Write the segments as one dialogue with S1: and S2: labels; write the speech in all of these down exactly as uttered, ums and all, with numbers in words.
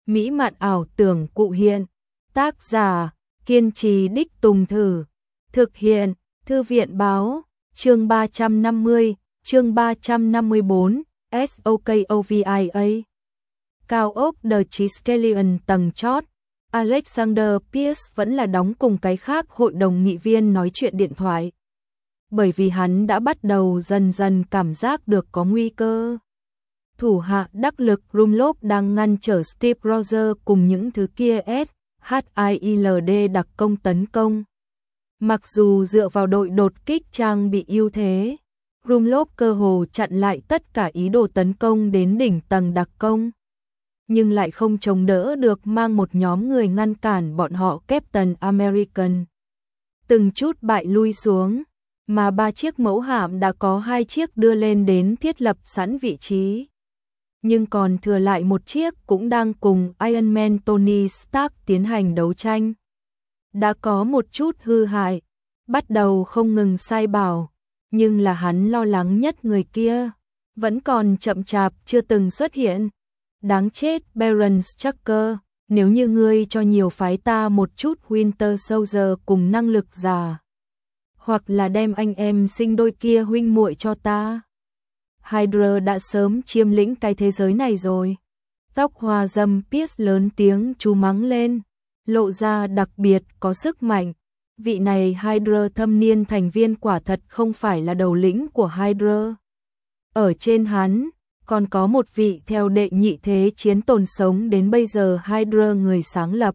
S1: mỹ mạn ảo tưởng cụ hiện. Tác giả, kiên trì đích Tùng Thử. Thực hiện, Thư viện báo, chương ba trăm năm mươi, chương ba trăm năm mươi bốn, SOKOVIA. Cao ốc The Triskelion tầng chót, Alexander Pierce vẫn là đóng cùng cái khác hội đồng nghị viên nói chuyện điện thoại. Bởi vì hắn đã bắt đầu dần dần cảm giác được có nguy cơ. Thủ hạ đắc lực Rumlov đang ngăn trở Steve Rogers cùng những thứ kia S H I L D đặc công tấn công. Mặc dù dựa vào đội đột kích trang bị ưu thế, Rumlov cơ hồ chặn lại tất cả ý đồ tấn công đến đỉnh tầng đặc công, nhưng lại không chống đỡ được mang một nhóm người ngăn cản bọn họ Captain American. Từng chút bại lui xuống, mà ba chiếc mẫu hạm đã có hai chiếc đưa lên đến thiết lập sẵn vị trí. Nhưng còn thừa lại một chiếc cũng đang cùng Iron Man Tony Stark tiến hành đấu tranh. Đã có một chút hư hại, bắt đầu không ngừng sai bảo, nhưng là hắn lo lắng nhất người kia, vẫn còn chậm chạp chưa từng xuất hiện. Đáng chết Baron Strucker, nếu như ngươi cho nhiều phái ta một chút Winter Soldier cùng năng lực giả, hoặc là đem anh em sinh đôi kia huynh muội cho ta. Hydra đã sớm chiếm lĩnh cái thế giới này rồi. Tóc hoa râm Pierce lớn tiếng chú mắng lên, lộ ra đặc biệt có sức mạnh. Vị này Hydra thâm niên thành viên quả thật không phải là đầu lĩnh của Hydra. Ở trên hắn, còn có một vị theo đệ nhị thế chiến tồn sống đến bây giờ Hydra người sáng lập.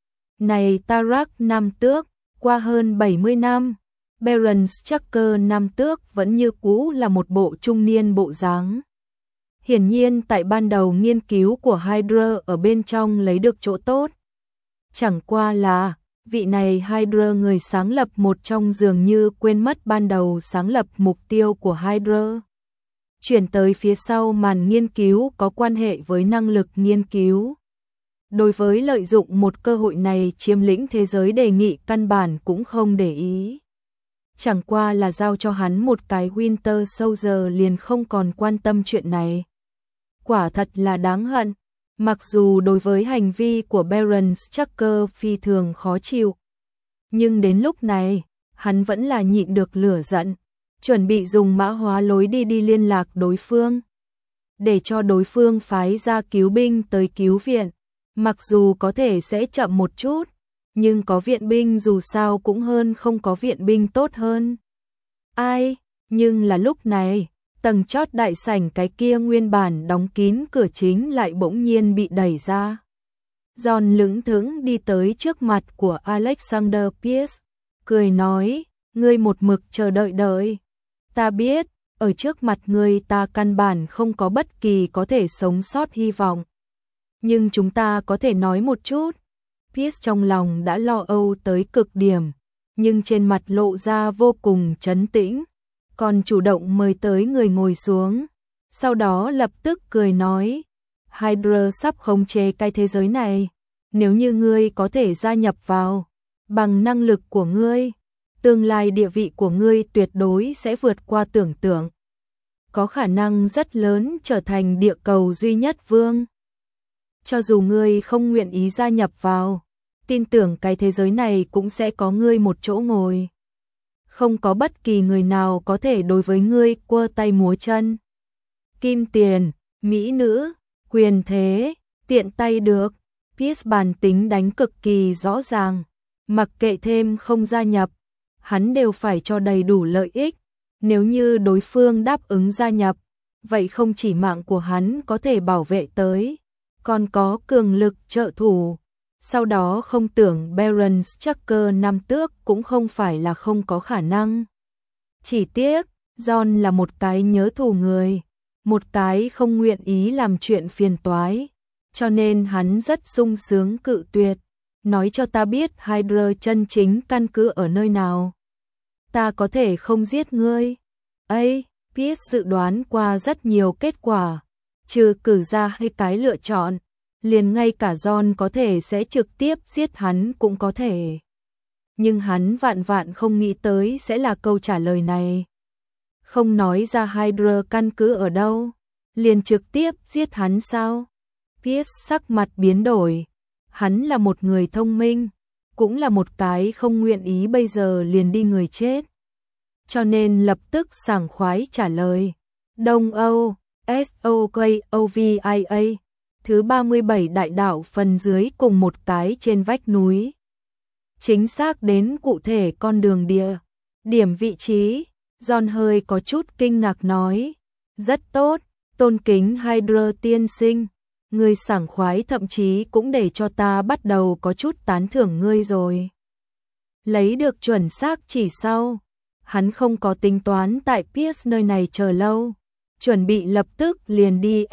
S1: Này Tarak Nam Tước, qua hơn bảy mươi năm, Baron Strucker Nam Tước vẫn như cũ là một bộ trung niên bộ dáng. Hiển nhiên tại ban đầu nghiên cứu của Hydra ở bên trong lấy được chỗ tốt. Chẳng qua là, vị này Hydra người sáng lập một trong dường như quên mất ban đầu sáng lập mục tiêu của Hydra. Chuyển tới phía sau màn nghiên cứu có quan hệ với năng lực nghiên cứu. Đối với lợi dụng một cơ hội này chiếm lĩnh thế giới đề nghị căn bản cũng không để ý. Chẳng qua là giao cho hắn một cái Winter Soldier liền không còn quan tâm chuyện này. Quả thật là đáng hận, mặc dù đối với hành vi của Baron Strucker phi thường khó chịu. Nhưng đến lúc này, hắn vẫn là nhịn được lửa giận, chuẩn bị dùng mã hóa lối đi đi liên lạc đối phương. Để cho đối phương phái ra cứu binh tới cứu viện, mặc dù có thể sẽ chậm một chút. Nhưng có viện binh dù sao cũng hơn không có viện binh tốt hơn. Ai, nhưng là lúc này, tầng chót đại sảnh cái kia nguyên bản đóng kín cửa chính lại bỗng nhiên bị đẩy ra. John lững thững đi tới trước mặt của Alexander Pierce, cười nói, ngươi một mực chờ đợi đợi. Ta biết, ở trước mặt ngươi ta căn bản không có bất kỳ có thể sống sót hy vọng. Nhưng chúng ta có thể nói một chút. Pierce trong lòng đã lo âu tới cực điểm, nhưng trên mặt lộ ra vô cùng trấn tĩnh, còn chủ động mời tới người ngồi xuống, sau đó lập tức cười nói, Hydra sắp khống chế cái thế giới này, nếu như ngươi có thể gia nhập vào, bằng năng lực của ngươi, tương lai địa vị của ngươi tuyệt đối sẽ vượt qua tưởng tượng, có khả năng rất lớn trở thành địa cầu duy nhất vương. Cho dù ngươi không nguyện ý gia nhập vào, tin tưởng cái thế giới này cũng sẽ có ngươi một chỗ ngồi. Không có bất kỳ người nào có thể đối với ngươi quơ tay múa chân. Kim tiền, mỹ nữ, quyền thế, tiện tay được. Pierce bản tính đánh cực kỳ rõ ràng. Mặc kệ thêm không gia nhập, hắn đều phải cho đầy đủ lợi ích. Nếu như đối phương đáp ứng gia nhập, vậy không chỉ mạng của hắn có thể bảo vệ tới, còn có cường lực trợ thủ. Sau đó không tưởng Baron Strucker Nam Tước cũng không phải là không có khả năng. Chỉ tiếc, John là một cái nhớ thù người, một cái không nguyện ý làm chuyện phiền toái, cho nên hắn rất sung sướng cự tuyệt, nói cho ta biết Hydra chân chính căn cứ ở nơi nào. Ta có thể không giết ngươi. Ây, Pierce dự đoán qua rất nhiều kết quả, trừ cử ra hai cái lựa chọn. Liền ngay cả John có thể sẽ trực tiếp giết hắn cũng có thể. Nhưng hắn vạn vạn không nghĩ tới sẽ là câu trả lời này. Không nói ra Hydra căn cứ ở đâu, liền trực tiếp giết hắn sao? Pierce sắc mặt biến đổi. Hắn là một người thông minh, cũng là một cái không nguyện ý bây giờ liền đi người chết. Cho nên lập tức sảng khoái trả lời. Đông Âu, Sokovia, thứ ba mươi bảy đại đảo phần dưới cùng một cái trên vách núi. Chính xác đến cụ thể con đường địa, điểm vị trí, John hơi có chút kinh ngạc nói. Rất tốt, tôn kính Hydra tiên sinh. Ngươi sảng khoái thậm chí cũng để cho ta bắt đầu có chút tán thưởng ngươi rồi. Lấy được chuẩn xác chỉ sau. Hắn không có tính toán tại Pierce nơi này chờ lâu. Chuẩn bị lập tức liền đi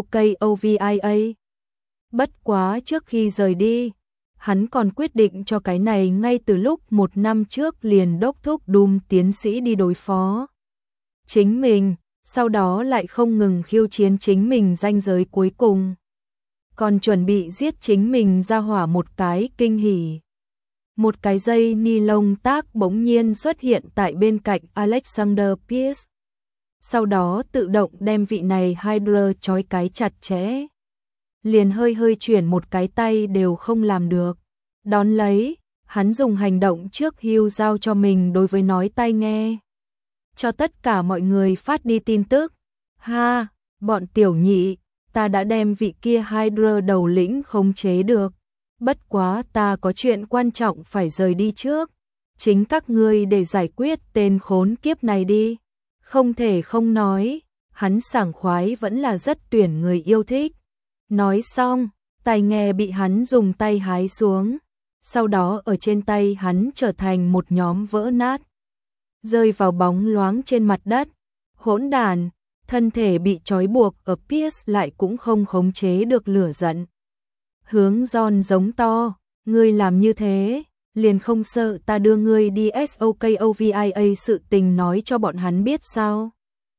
S1: Sokovia. Bất quá trước khi rời đi, hắn còn quyết định cho cái này ngay từ lúc một năm trước liền đốc thúc Doom tiến sĩ đi đối phó chính mình, sau đó lại không ngừng khiêu chiến chính mình ranh giới cuối cùng. Còn chuẩn bị giết chính mình ra hỏa một cái kinh hỉ. Một cái dây ni lông tác bỗng nhiên xuất hiện tại bên cạnh Alexander Pierce. Sau đó tự động đem vị này Hydra trói cái chặt chẽ. Liền hơi hơi chuyển một cái tay đều không làm được. Đón lấy, hắn dùng hành động trước hưu giao cho mình đối với nói tai nghe. Cho tất cả mọi người phát đi tin tức. Ha, bọn tiểu nhị, ta đã đem vị kia Hydra đầu lĩnh khống chế được. Bất quá ta có chuyện quan trọng phải rời đi trước. Chính các ngươi để giải quyết tên khốn kiếp này đi. Không thể không nói, hắn sảng khoái vẫn là rất tuyển người yêu thích. Nói xong, tai nghe bị hắn dùng tay hái xuống. Sau đó ở trên tay hắn trở thành một nhóm vỡ nát. Rơi vào bóng loáng trên mặt đất. Hỗn đàn, thân thể bị trói buộc ở Pierce lại cũng không khống chế được lửa giận. Hướng John giống to, ngươi làm như thế, liền không sợ ta đưa ngươi đi Sokovia sự tình nói cho bọn hắn biết sao?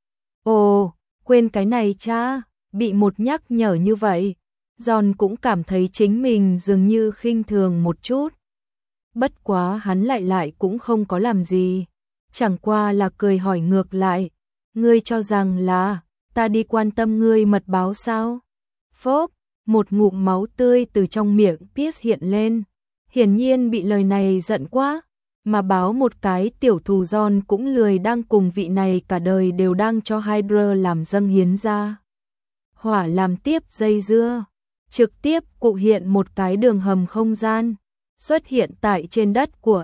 S1: Ồ, quên cái này cha, bị một nhắc nhở như vậy, John cũng cảm thấy chính mình dường như khinh thường một chút. Bất quá hắn lại lại cũng không có làm gì, chẳng qua là cười hỏi ngược lại, ngươi cho rằng là ta đi quan tâm ngươi mật báo sao? Phốp, một ngụm máu tươi từ trong miệng Pierce hiện lên, hiển nhiên bị lời này giận quá, mà báo một cái tiểu thù John cũng lười đang cùng vị này cả đời đều đang cho Hydra làm dâng hiến ra. Hỏa làm tiếp dây dưa, trực tiếp cụ hiện một cái đường hầm không gian, xuất hiện tại trên đất của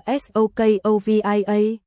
S1: Sokovia.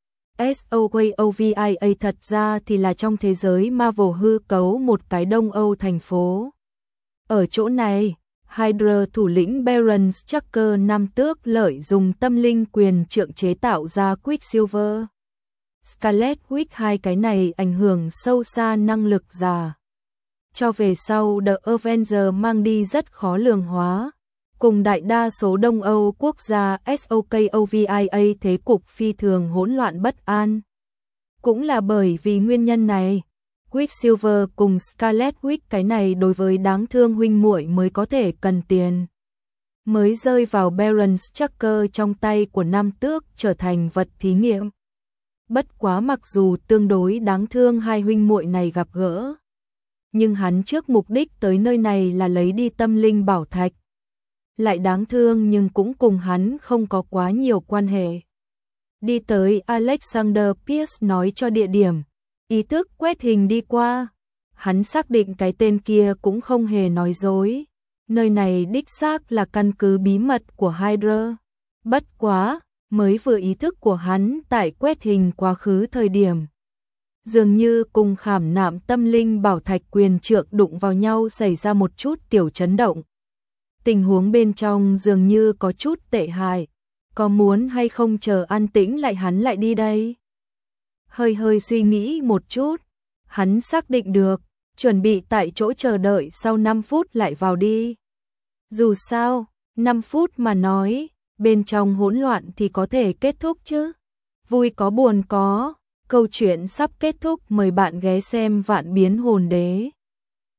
S1: Sokovia thật ra thì là trong thế giới Marvel hư cấu một cái Đông Âu thành phố. Ở chỗ này, Hydra thủ lĩnh Baron Strucker năm tước lợi dùng tâm linh quyền trượng chế tạo ra Quicksilver, Scarlet Witch, hai cái này ảnh hưởng sâu xa năng lực giả. Cho về sau The Avengers mang đi rất khó lường hóa, cùng đại đa số Đông Âu quốc gia Sokovia thế cục phi thường hỗn loạn bất an. Cũng là bởi vì nguyên nhân này, Quicksilver cùng Scarlet Witch cái này đối với đáng thương huynh muội mới có thể cần tiền. Mới rơi vào Baron Strucker trong tay của Nam Tước trở thành vật thí nghiệm. Bất quá mặc dù tương đối đáng thương hai huynh muội này gặp gỡ, nhưng hắn trước mục đích tới nơi này là lấy đi tâm linh bảo thạch. Lại đáng thương nhưng cũng cùng hắn không có quá nhiều quan hệ. Đi tới Alexander Pierce nói cho địa điểm, ý thức quét hình đi qua. Hắn xác định cái tên kia cũng không hề nói dối. Nơi này đích xác là căn cứ bí mật của Hydra. Bất quá, mới vừa ý thức của hắn tại quét hình quá khứ thời điểm. Dường như cùng khảm nạm tâm linh bảo thạch quyền trượng đụng vào nhau xảy ra một chút tiểu chấn động. Tình huống bên trong dường như có chút tệ hại. Có muốn hay không chờ an tĩnh lại hắn lại đi đây? Hơi hơi suy nghĩ một chút, hắn xác định được, chuẩn bị tại chỗ chờ đợi sau năm phút lại vào đi. Dù sao, năm phút mà nói, bên trong hỗn loạn thì có thể kết thúc chứ. Vui có buồn có, câu chuyện sắp kết thúc, mời bạn ghé xem Vạn Biến Hồn Đế.